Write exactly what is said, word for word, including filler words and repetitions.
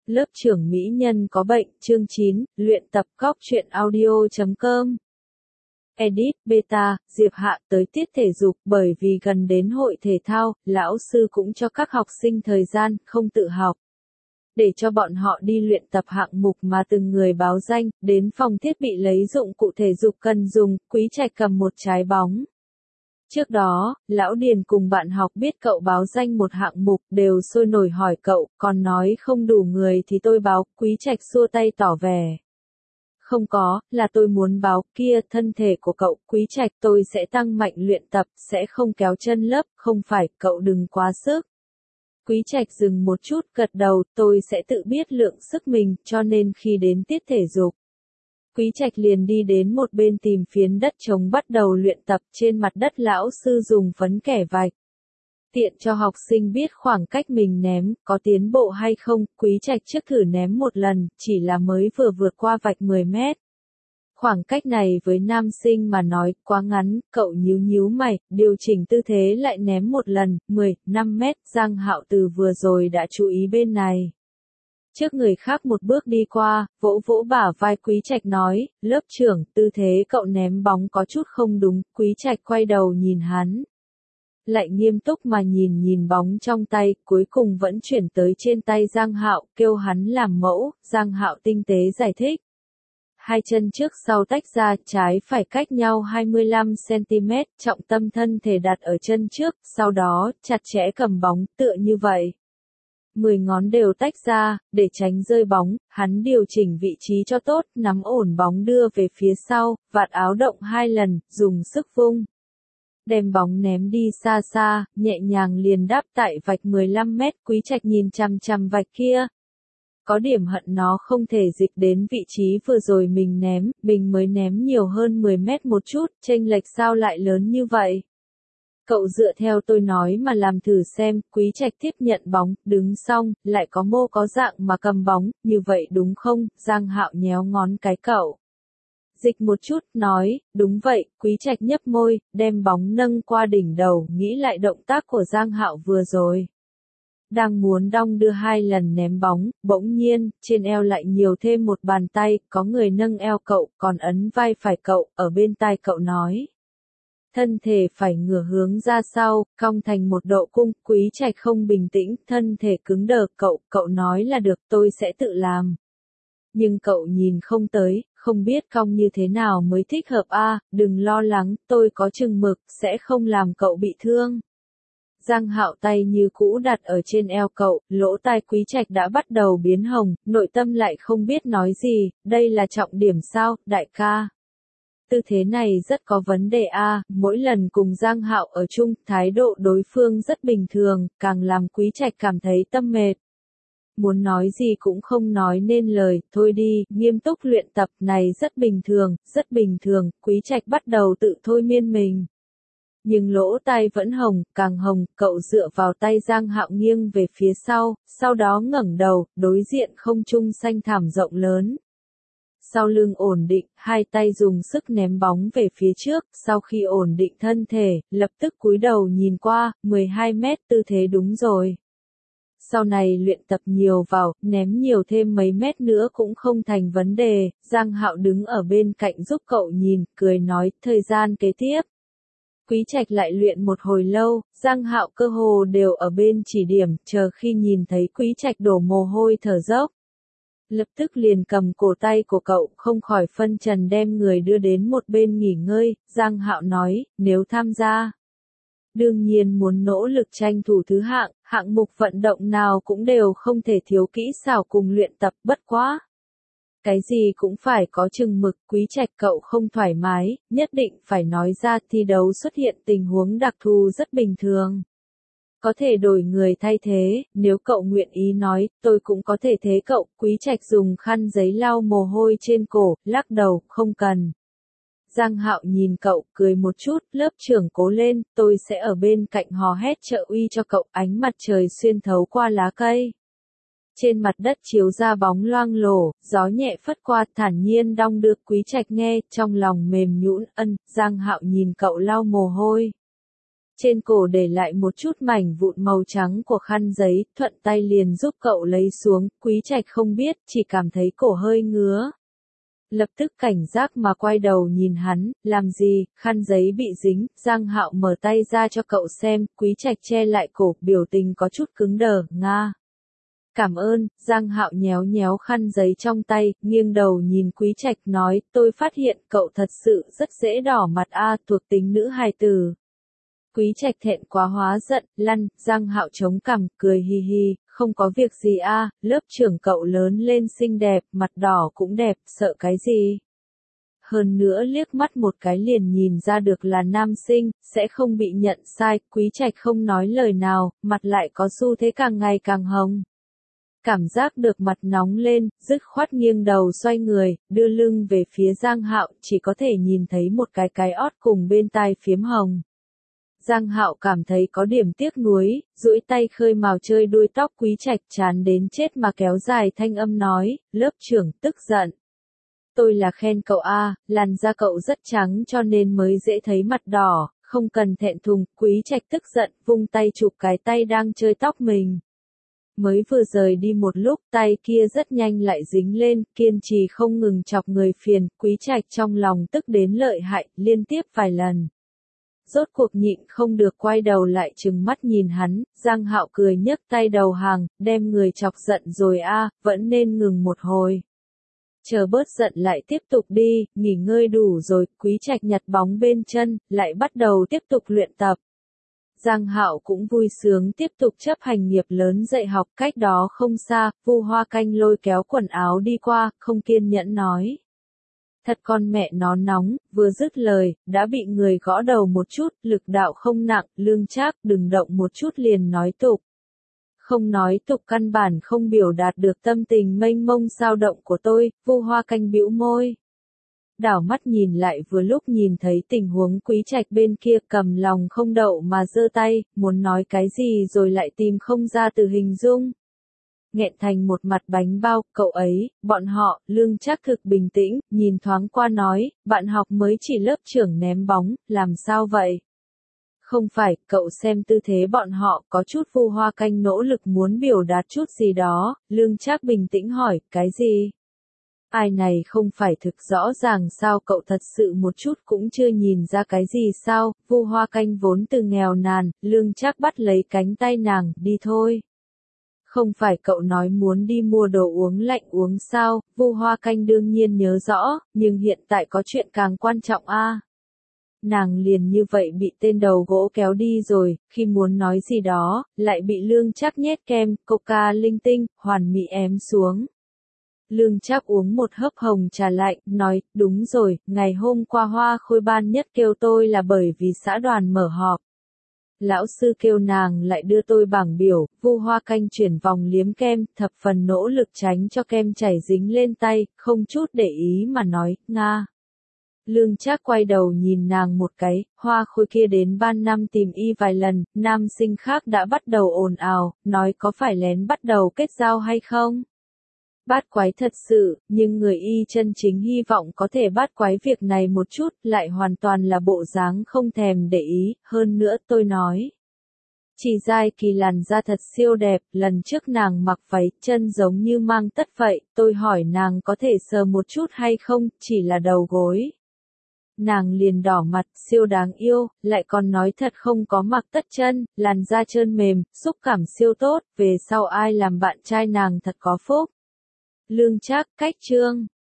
Lớp trưởng mỹ nhân có bệnh, chương chín, luyện tập cóc truyện audio chấm com. Edit, beta, Diệp Hạ tới tiết thể dục bởi vì gần đến hội thể thao, lão sư cũng cho các học sinh thời gian, không tự học. Để cho bọn họ đi luyện tập hạng mục mà từng người báo danh, đến phòng thiết bị lấy dụng cụ thể dục cần dùng, Quý Trạch cầm một trái bóng. Trước đó, Lão Điền cùng bạn học biết cậu báo danh một hạng mục đều sôi nổi hỏi cậu, còn nói không đủ người thì tôi báo, Quý Trạch xua tay tỏ vẻ. Không có, là tôi muốn báo, kia, thân thể của cậu, Quý Trạch tôi sẽ tăng mạnh luyện tập, sẽ không kéo chân lấp, không phải, cậu đừng quá sức. Quý Trạch dừng một chút, gật đầu, tôi sẽ tự biết lượng sức mình, cho nên khi đến tiết thể dục. Quý Trạch liền đi đến một bên tìm phiến đất trống bắt đầu luyện tập trên mặt đất lão sư dùng phấn kẻ vạch. Tiện cho học sinh biết khoảng cách mình ném, có tiến bộ hay không, Quý Trạch trước thử ném một lần, chỉ là mới vừa vượt qua vạch mười mét. Khoảng cách này với nam sinh mà nói quá ngắn, cậu nhíu nhíu mày, điều chỉnh tư thế lại ném một lần, mười, năm mét, Giang Hạo Từ vừa rồi đã chú ý bên này. Trước người khác một bước đi qua, vỗ vỗ bả vai Quý Trạch nói, lớp trưởng, tư thế cậu ném bóng có chút không đúng, Quý Trạch quay đầu nhìn hắn. Lại nghiêm túc mà nhìn nhìn bóng trong tay, cuối cùng vẫn chuyển tới trên tay Giang Hạo, kêu hắn làm mẫu, Giang Hạo tinh tế giải thích. Hai chân trước sau tách ra, trái phải cách nhau hai mươi lăm xăng ti mét, trọng tâm thân thể đặt ở chân trước, sau đó, chặt chẽ cầm bóng, tựa như vậy. Mười ngón đều tách ra, để tránh rơi bóng, hắn điều chỉnh vị trí cho tốt, nắm ổn bóng đưa về phía sau, vạt áo động hai lần, dùng sức vung. Đem bóng ném đi xa xa, nhẹ nhàng liền đáp tại vạch mười lăm mét, Quý Trạch nhìn chằm chằm vạch kia. Có điểm hận nó không thể dịch đến vị trí vừa rồi mình ném, mình mới ném nhiều hơn mười mét một chút, chênh lệch sao lại lớn như vậy. Cậu dựa theo tôi nói mà làm thử xem, Quý Trạch tiếp nhận bóng, đứng xong, lại có mô có dạng mà cầm bóng, như vậy đúng không, Giang Hạo nhéo ngón cái cậu. Dịch một chút, nói, đúng vậy, Quý Trạch nhấp môi, đem bóng nâng qua đỉnh đầu, nghĩ lại động tác của Giang Hạo vừa rồi. Đang muốn đong đưa hai lần ném bóng, bỗng nhiên, trên eo lại nhiều thêm một bàn tay, có người nâng eo cậu, còn ấn vai phải cậu, ở bên tai cậu nói. Thân thể phải ngửa hướng ra sau, cong thành một độ cung, Quý Trạch không bình tĩnh, thân thể cứng đờ, cậu, cậu nói là được, tôi sẽ tự làm. Nhưng cậu nhìn không tới, không biết cong như thế nào mới thích hợp a, đừng lo lắng, tôi có chừng mực, sẽ không làm cậu bị thương. Giang Hạo tay như cũ đặt ở trên eo cậu, lỗ tai Quý Trạch đã bắt đầu biến hồng, nội tâm lại không biết nói gì, đây là trọng điểm sao, đại ca. Tư thế này rất có vấn đề a, mỗi lần cùng Giang Hạo ở chung, thái độ đối phương rất bình thường, càng làm Quý Trạch cảm thấy tâm mệt. Muốn nói gì cũng không nói nên lời, thôi đi, nghiêm túc luyện tập này rất bình thường, rất bình thường, Quý Trạch bắt đầu tự thôi miên mình. Nhưng lỗ tai vẫn hồng, càng hồng, cậu dựa vào tay Giang Hạo nghiêng về phía sau, sau đó ngẩng đầu, đối diện không trung xanh thảm rộng lớn. Sau lưng ổn định, hai tay dùng sức ném bóng về phía trước, sau khi ổn định thân thể, lập tức cúi đầu nhìn qua, mười hai mét, tư thế đúng rồi. Sau này luyện tập nhiều vào, ném nhiều thêm mấy mét nữa cũng không thành vấn đề, Giang Hạo đứng ở bên cạnh giúp cậu nhìn, cười nói, thời gian kế tiếp. Quý Trạch lại luyện một hồi lâu, Giang Hạo cơ hồ đều ở bên chỉ điểm, chờ khi nhìn thấy Quý Trạch đổ mồ hôi thở dốc. Lập tức liền cầm cổ tay của cậu, không khỏi phân trần đem người đưa đến một bên nghỉ ngơi, Giang Hạo nói, nếu tham gia. Đương nhiên muốn nỗ lực tranh thủ thứ hạng, hạng mục vận động nào cũng đều không thể thiếu kỹ xảo cùng luyện tập, bất quá. Cái gì cũng phải có chừng mực, Quý Trạch cậu không thoải mái, nhất định phải nói ra thi đấu xuất hiện tình huống đặc thù rất bình thường. Có thể đổi người thay thế, nếu cậu nguyện ý nói, tôi cũng có thể thế cậu, Quý Trạch dùng khăn giấy lau mồ hôi trên cổ, lắc đầu, không cần. Giang Hạo nhìn cậu, cười một chút, lớp trưởng cố lên, tôi sẽ ở bên cạnh hò hét trợ uy cho cậu, ánh mặt trời xuyên thấu qua lá cây. Trên mặt đất chiếu ra bóng loang lổ, gió nhẹ phất qua, thản nhiên đong đưa, Quý Trạch nghe, trong lòng mềm nhũn, ân, Giang Hạo nhìn cậu lau mồ hôi. trên cổ để lại một chút mảnh vụn màu trắng của khăn giấy, thuận tay liền giúp cậu lấy xuống, Quý Trạch không biết, chỉ cảm thấy cổ hơi ngứa. Lập tức cảnh giác mà quay đầu nhìn hắn, làm gì, khăn giấy bị dính, Giang Hạo mở tay ra cho cậu xem, Quý Trạch che lại cổ, biểu tình có chút cứng đờ, nga. Cảm ơn, Giang Hạo nhéo nhéo khăn giấy trong tay, nghiêng đầu nhìn Quý Trạch nói, tôi phát hiện cậu thật sự rất dễ đỏ mặt a, thuộc tính nữ hài tử. Quý Trạch thẹn quá hóa giận, lăn, Giang Hạo chống cằm, cười hi hi, không có việc gì a, lớp trưởng cậu lớn lên xinh đẹp, mặt đỏ cũng đẹp, sợ cái gì. Hơn nữa liếc mắt một cái liền nhìn ra được là nam sinh, sẽ không bị nhận sai, Quý Trạch không nói lời nào, mặt lại có xu thế càng ngày càng hồng. Cảm giác được mặt nóng lên, dứt khoát nghiêng đầu xoay người, đưa lưng về phía Giang Hạo, chỉ có thể nhìn thấy một cái cái ót cùng bên tai phiếm hồng. Giang Hạo cảm thấy có điểm tiếc nuối, duỗi tay khơi mào chơi đuôi tóc Quý Trạch, chán đến chết mà kéo dài thanh âm nói, lớp trưởng tức giận. Tôi là khen cậu a, làn da cậu rất trắng cho nên mới dễ thấy mặt đỏ, không cần thẹn thùng, Quý Trạch tức giận, vung tay chụp cái tay đang chơi tóc mình. Mới vừa rời đi một lúc, tay kia rất nhanh lại dính lên, kiên trì không ngừng chọc người phiền, Quý Trạch trong lòng tức đến lợi hại, liên tiếp vài lần. Rốt cuộc nhịn không được quay đầu lại trừng mắt nhìn hắn, Giang Hạo cười nhấc tay đầu hàng, đem người chọc giận rồi a, vẫn nên ngừng một hồi. Chờ bớt giận lại tiếp tục đi, nghỉ ngơi đủ rồi, Quý Trạch nhặt bóng bên chân, lại bắt đầu tiếp tục luyện tập. Giang Hạo cũng vui sướng tiếp tục chấp hành nghiệp lớn dạy học, cách đó không xa, Vu Hoa Canh lôi kéo quần áo đi qua, không kiên nhẫn nói. Thật con mẹ nó nóng, vừa dứt lời, đã bị người gõ đầu một chút, lực đạo không nặng, Lương Trác đừng động một chút liền nói tục. Không nói tục căn bản không biểu đạt được tâm tình mênh mông dao động của tôi, Vu Hoa Canh bĩu môi. Đảo mắt nhìn lại vừa lúc nhìn thấy tình huống Quý Trạch bên kia cầm lòng không đậu mà giơ tay, muốn nói cái gì rồi lại tìm không ra từ hình dung. Nghẹn thành một mặt bánh bao, cậu ấy, bọn họ, Lương Trác thực bình tĩnh, nhìn thoáng qua nói, bạn học mới chỉ lớp trưởng ném bóng, làm sao vậy? Không phải, cậu xem tư thế bọn họ, có chút Vu Hoa Canh nỗ lực muốn biểu đạt chút gì đó, Lương Trác bình tĩnh hỏi, cái gì? Ai này không phải thực rõ ràng sao, cậu thật sự một chút cũng chưa nhìn ra cái gì sao, Vu Hoa Canh vốn từ nghèo nàn, Lương Trác bắt lấy cánh tay nàng, đi thôi. Không phải cậu nói muốn đi mua đồ uống lạnh uống sao, Vu Hoa Canh đương nhiên nhớ rõ, nhưng hiện tại có chuyện càng quan trọng a. À. Nàng liền như vậy bị tên đầu gỗ kéo đi rồi, khi muốn nói gì đó, lại bị Lương Trác nhét kem, coca linh tinh, hoàn mỹ ém xuống. Lương Trác uống một hớp hồng trà lạnh, nói, đúng rồi, ngày hôm qua Hoa Khôi ban nhất kêu tôi là bởi vì xã đoàn mở họp. Lão sư kêu nàng lại đưa tôi bảng biểu, Vu Hoa Canh chuyển vòng liếm kem, thập phần nỗ lực tránh cho kem chảy dính lên tay, không chút để ý mà nói, nga. Lương Trác quay đầu nhìn nàng một cái, Hoa Khôi kia đến ban năm tìm y vài lần, nam sinh khác đã bắt đầu ồn ào, nói có phải lén bắt đầu kết giao hay không? Bát quái thật sự, nhưng người y chân chính hy vọng có thể bát quái việc này một chút, lại hoàn toàn là bộ dáng không thèm để ý, hơn nữa tôi nói. Chỉ Giai Kỳ làn da thật siêu đẹp, lần trước nàng mặc váy, chân giống như mang tất vậy, tôi hỏi nàng có thể sờ một chút hay không, chỉ là đầu gối. Nàng liền đỏ mặt, siêu đáng yêu, lại còn nói thật không có mặc tất chân, làn da trơn mềm, xúc cảm siêu tốt, về sau ai làm bạn trai nàng thật có phúc. Lương Trác, cách chương.